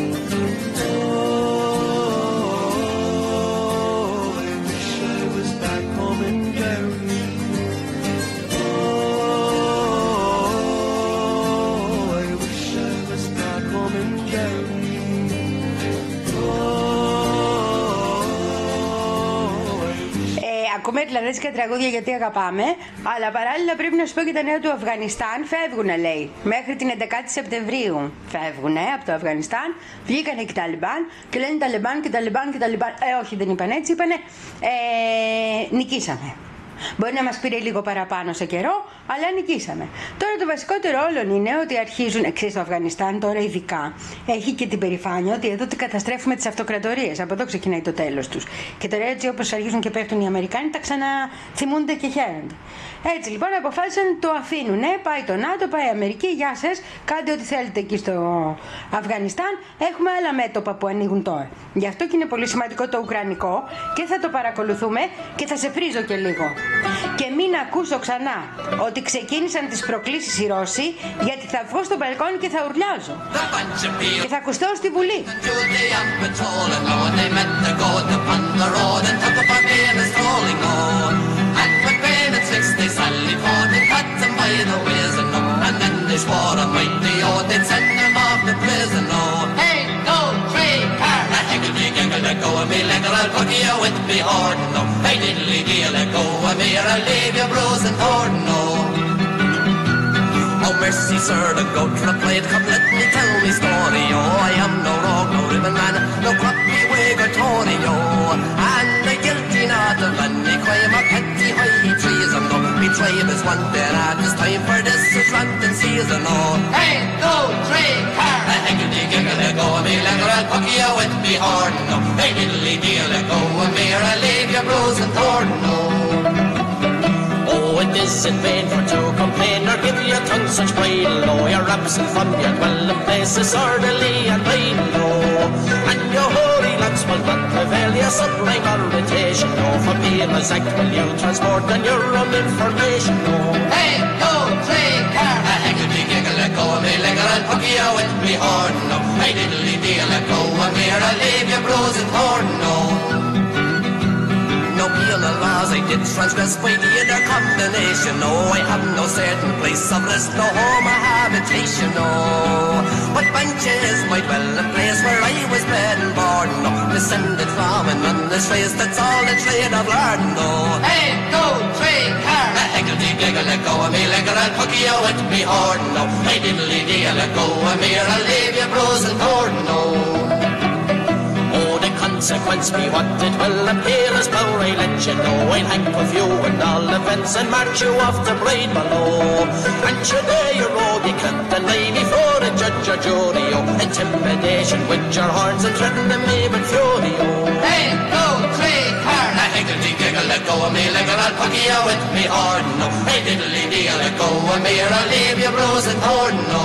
[SPEAKER 9] Oh, I wish I was back
[SPEAKER 1] ακούμε ιρλανδέζικα τραγούδια γιατί αγαπάμε, αλλά παράλληλα πρέπει να σου πω και τα νέα του Αφγανιστάν φεύγουνε, λέει. Μέχρι την έντεκα Σεπτεμβρίου φεύγουνε από το Αφγανιστάν. Βγήκανε και οι Ταλιμπάν και λένε Ταλιμπάν και Ταλιμπάν και Ταλιμπάν. Ε, όχι, δεν είπαν έτσι, είπανε ε, νικήσαμε. Μπορεί να μας πήρε λίγο παραπάνω σε καιρό, αλλά νικήσαμε. Τώρα το βασικότερο όλων είναι ότι αρχίζουν, εξής το Αφγανιστάν τώρα ειδικά, έχει και την περηφάνεια ότι εδώ καταστρέφουμε τις αυτοκρατορίες. Από εδώ ξεκινάει το τέλος τους. Και τώρα έτσι όπως αρχίζουν και πέφτουν οι Αμερικάνοι, τα ξαναθυμούνται και χαίρονται. Έτσι λοιπόν αποφάσισαν το αφήνουν. Ναι, πάει το ΝΑΤΟ, πάει η Αμερική, γεια σας, κάντε ό,τι θέλετε εκεί στο Αφγανιστάν. Έχουμε άλλα μέτωπα που ανοίγουν τώρα. Γι' αυτό και είναι πολύ σημαντικό το ουκρανικό και θα το παρακολουθούμε και θα σε φρίζω και λίγο. Και μην ακούσω ξανά ότι ξεκίνησαν τις προκλήσεις οι Ρώσοι, γιατί θα βγω στο μπαλκόνι και θα ουρλιάζω. Και θα ακουστώ στη Βουλή.
[SPEAKER 10] Let go of me, let I'll fuck you with me hard, no. Hey, diddly dear, let go of me, or I'll leave you bruising torn, no. Oh, mercy, sir, the goat truck blade, come let me tell me story, oh. I am no rogue, no ribbon man, no crappy wig or Tory, oh. And the guilty not of any crime or petty high treason, no. Betrayal is one day, and it's time for this is ranting season, oh. Hey, go, three, car. Higgity giggle, let go of me, let I'll fuck you with me hard, no. Hey, diddly dear, let go of me, or I'll leave you bruising torn, no. Oh, it isn't vain for to complain or give your tongue such bridle, no. You're absent from your dwelling places orderly and plain, no. And your holy lads will not prevail, your sublime orientation, no. For being as act will you transport and your own information, no. Hey, go, three, car. Higgity giggle, let go of me, let I'll fuck you with me hard, no. Hey, diddly dear, let go of me, or I'll leave you bruising torn, no. No penal laws I did transgress by the inner combination, no. I have no certain place of rest, no home or habitation, no. But Bancha is my dwelling place where I was bred and born, no. Descended from an honest race, that's all the trade I've learned, no. Hey, go, trade, car. A higgledy giggle, let go of me, let I'll fuck you with me hard, no. Hey, diddly dear, let go of me, or I'll leave you bruising torn, no. Consequence be what it will appear as power I let you know. I'll hang with you in all events and march you off the blade below. And should there you rogue, you can't deny before a judge or jury, oh. Intimidation with your horns and threatening me with fury, oh. Hey, go, three, car. A higgledy giggle, let go of me, let I'll fuck you with me hard, no. Hey, diddly dear, let go of me, or I'll leave you bruising torn, no.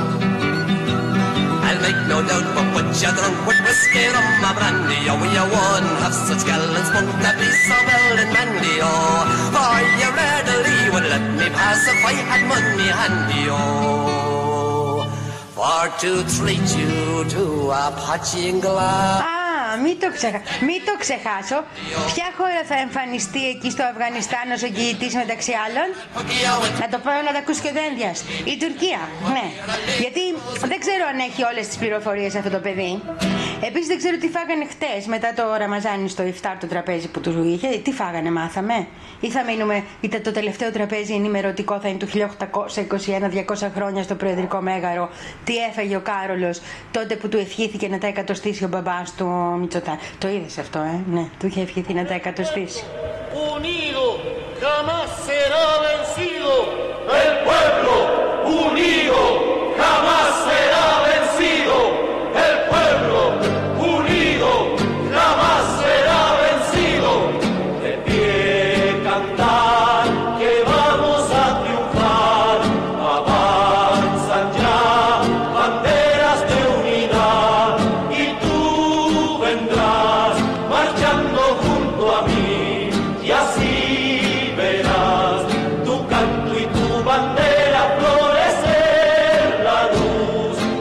[SPEAKER 10] I'll make no doubt but put you drunk with whiskey, rum or brandy, oh. You won't have such gallons spunk to be so well and mandy, oh. For you readily would let me pass if I had money handy, oh. For to treat you to a patching glass.
[SPEAKER 1] Μην το, ξεχα... μην το ξεχάσω. Ποια χώρα θα εμφανιστεί εκεί στο Αφγανιστάν ως εγγυητής μεταξύ άλλων? Να το πάω να τα ακούσει και ο Δένδιας. Η Τουρκία, ναι. Γιατί δεν ξέρω αν έχει όλες τις πληροφορίες αυτό το παιδί. Επίσης δεν ξέρω τι φάγανε χτες μετά το Ραμαζάνι στο ιφτάρ το τραπέζι που του είχε. Τι φάγανε, μάθαμε? Ή θα μείνουμε, είτε το τελευταίο τραπέζι ενημερωτικό θα είναι του χίλια οκτακόσια είκοσι ένα, διακόσια χρόνια στο Προεδρικό Μέγαρο. Τι έφαγε ο Κάρολος τότε που του ευχήθηκε να τα εκατοστήσει ο μπαμπάς του Μητσοτάκη. Το είδες αυτό, ε? Ναι, του είχε ευχηθεί να τα εκατοστήσει.
[SPEAKER 11] Unido jamás será vencido. El pueblo unido jamás será vencido. El pueblo unido jamás será vencido. De pie cantar que vamos a triunfar. Avanzan ya banderas de unidad y tú vendrás marchando junto a mí y así verás tu canto y tu bandera florecer la luz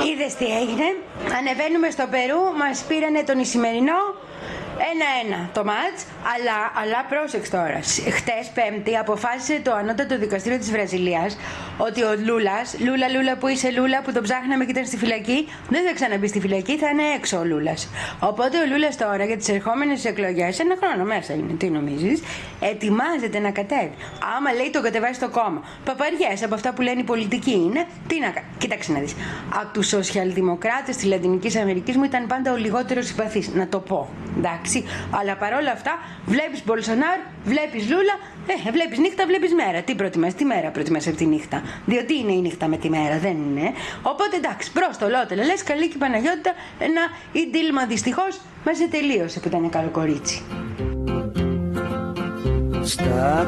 [SPEAKER 1] Είδες τι έγινε? Ανεβαίνουμε στο Περού, μας πήρανε τον Ισημερινό ένα-ένα το μάτς, αλλά, αλλά πρόσεξε τώρα. Χτες Πέμπτη αποφάσισε το ανώτατο δικαστήριο της Βραζιλίας ότι ο Λούλας, Λούλα Λούλα που είσαι Λούλα, που τον ψάχναμε και ήταν στη φυλακή, δεν θα ξαναμπεί στη φυλακή, θα είναι έξω ο Λούλας. Οπότε ο Λούλας τώρα για τις ερχόμενες εκλογές, ένα χρόνο μέσα είναι, τι νομίζεις, ετοιμάζεται να κατέβει. Άμα λέει το κατεβάσει στο κόμμα. Παπαριές από αυτά που λένε οι πολιτικοί είναι, τι να κάνει. Κοίταξε να δεις. Από τους σοσιαλδημοκράτες της Λατινικής Αμερικής μου ήταν πάντα ο λιγότερος συμπαθής, να το πω. Εντάξει. Αλλά παρόλα αυτά, βλέπεις Μπολσονάρ, βλέπεις Λούλα, ε, βλέπεις νύχτα, βλέπεις μέρα. Τι προτιμάς, τι μέρα προτιμάς από τη νύχτα. Διότι είναι η νύχτα με τη μέρα, δεν είναι. Οπότε εντάξει, προς το λότελε, λες καλή και η Παναγιώτητα, ένα η Ντίλμα δυστυχώς μας τελείωσε που ήταν καλό κορίτσι.
[SPEAKER 9] Στα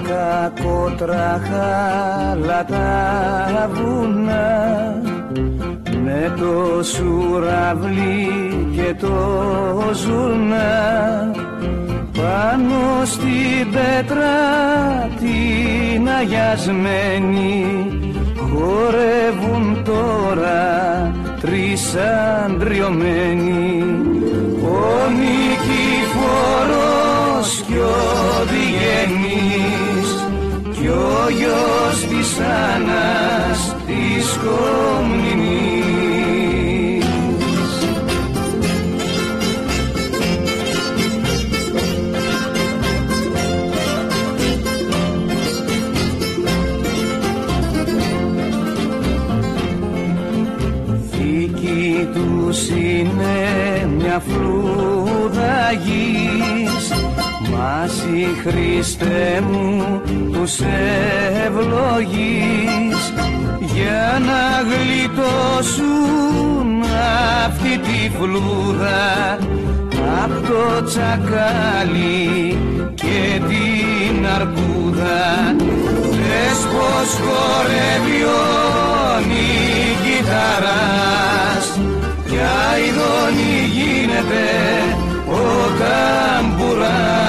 [SPEAKER 9] κακότραχα τα βουνά, με το σουραβλί και το ζουρνά, πάνω στην πέτρα την αγιασμένη, χορεύουν τώρα τρεις αντριωμένοι, ο Νικηφόρος κι ο Διγενής κι ο γιος της Άννας της Κομνηνής. Δική τους είναι μια φλούδα γης, μάση Χριστέ μου τους ευλογείς, για να γλιτώσουν αυτή τη φλούδα απ' το τσακάλι και την αρκούδα. Δες πως χορεύει ο Νικηταράς κι αηδόνι γίνεται ο ταμπουράς.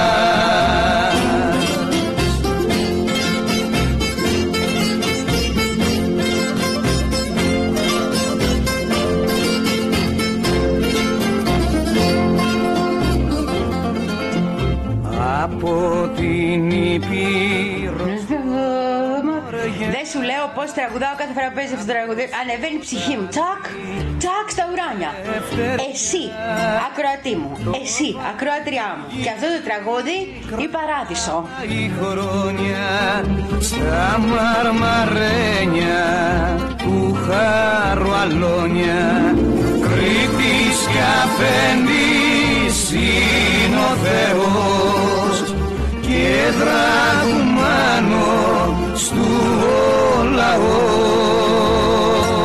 [SPEAKER 9] Από την Ήπειρο
[SPEAKER 1] δεν σου λέω πως τραγουδάω κάθε φορά που παίζει αυτό το τραγούδι. Ανεβαίνει η ψυχή μου. Τσακ, τσακ στα ουράνια. Εσύ, ακροατή μου. Εσύ, ακροατριά μου. Και αυτό το τραγούδι, η Παράδεισο.
[SPEAKER 9] Η χρόνια στα μαρμαρένια του χαρουαλόνια, Κρήτης κι αφέντης είναι ο Θεός και δραγουμάνο στου ο λαός.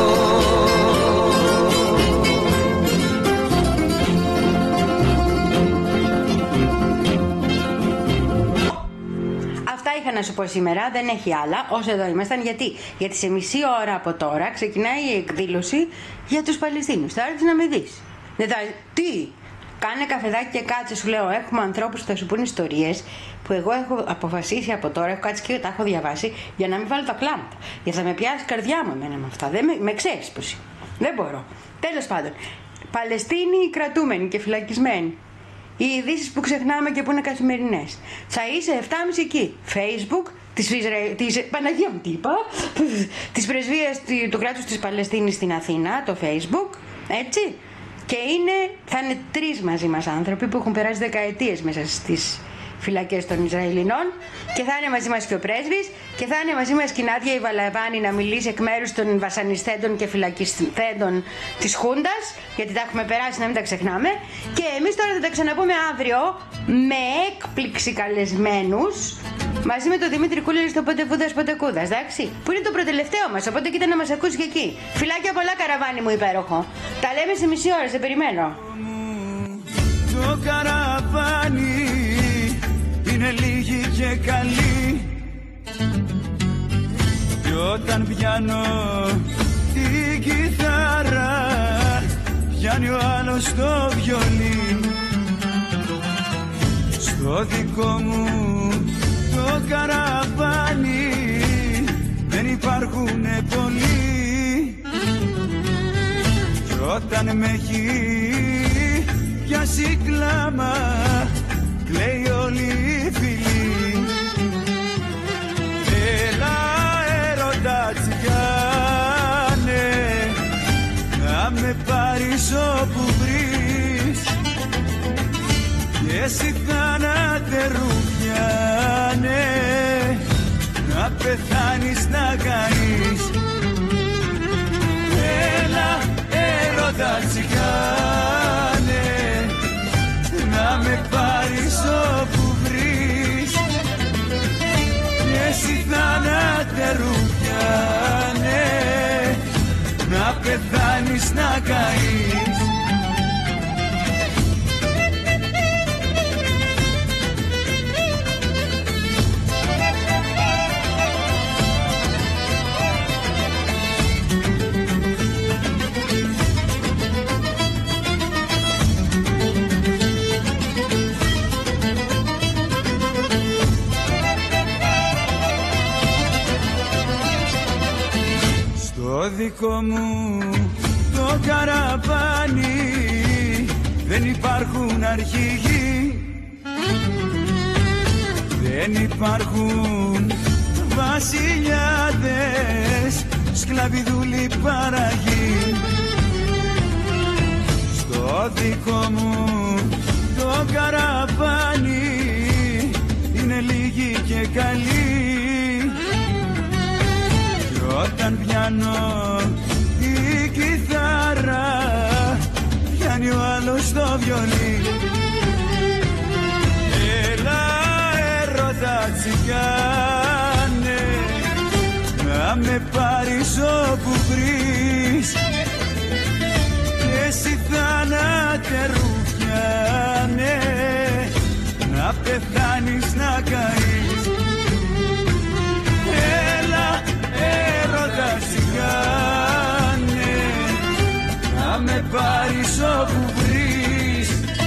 [SPEAKER 1] Αυτά είχα να σου πω σήμερα, δεν έχει άλλα. Όσο εδώ ήμασταν, γιατί, γιατί σε μισή ώρα από τώρα ξεκινάει η εκδήλωση για τους Παλαιστίνιους. Θα έρθεις να με δεις. Δεν θα... Τι! Κάνε καφεδάκι και κάτσε, σου λέω. Έχουμε ανθρώπους που θα σου πούν ιστορίες που εγώ έχω αποφασίσει από τώρα, έχω κάτσει και τα έχω διαβάσει για να μην βάλω τα κλάματα. Γιατί θα με πιάσει καρδιά μου εμένα με αυτά. Δεν με, με ξέρεις πως είναι. Δεν μπορώ. Τέλος πάντων, Παλαιστίνοι κρατούμενοι και φυλακισμένοι. Οι ειδήσεις που ξεχνάμε και που είναι καθημερινές. Θα είσαι εφτά και μισή εκεί. Facebook, της, της, Παναγία μου τι είπα, της πρεσβείας του κράτους της Παλαιστίνης στην Αθήνα, το Facebook, έτσι. Και είναι, θα είναι τρεις μαζί μας άνθρωποι που έχουν περάσει δεκαετίες μέσα στις φυλακές των Ισραηλινών, και θα είναι μαζί μας και ο πρέσβης, και θα είναι μαζί μας και η Νάντια η Βαλαβάνη να μιλήσει εκ μέρους των βασανιστέντων και φυλακιστέντων της Χούντας, γιατί τα έχουμε περάσει, να μην τα ξεχνάμε. Και εμείς τώρα θα τα ξαναπούμε αύριο με έκπληξη καλεσμένους, μαζί με τον Δημήτρη Κούλερη στο Πότε Βούδας Πότε Κούδας, εντάξει, που είναι το προτελευταίο μας, οπότε κοίτα να μας ακούσει και εκεί. Φιλάκια πολλά, καραβάνι μου υπέροχο. Τα λέμε σε μισή ώρα, σε περιμένω.
[SPEAKER 9] Το καραβάνι είναι λίγοι και καλοί, κι όταν πιάνω την κιθάρα πιάνει ο άλλος το βιολί. Στο δικό μου το καραβάνι δεν υπάρχουνε πολλοί,
[SPEAKER 12] όταν με έχει πιάσει κλάμα, κλαίει όλη η φυλή. Έλα έρωτα τσιγάνε, να με πάρεις όπου βρεις, και εσύ θάνατε ρουφιάνε, να πεθάνεις να καείς. Έλα έρωτα τσιγάνε, να με πάρεις όπου βρεις, και εσύ θάνατε ρουφιάνε, να πεθάνεις να καείς. Το δικό μου το καραβάνι δεν υπάρχουν αρχηγοί, δεν υπάρχουν βασιλιάδες, σκλαβιδούλοι παραγοί. Στο δικό μου το καραβάνι είναι λίγοι και καλοί, όταν πιάνω την κιθάρα, πιάνει ο άλλος το βιολί. Έλα έρωτα τσιγάνε, να με πάρεις όπου βρεις, και εσύ θάνατε ρουφιάνε, να πεθάνεις να καείς. Έλα έρωτα τσιγάνε, να με πάρεις όπου βρεις,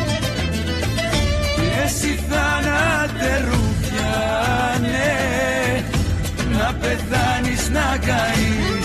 [SPEAKER 12] και εσύ θάνατε ρουφιάνε, να πεθάνεις να καείς.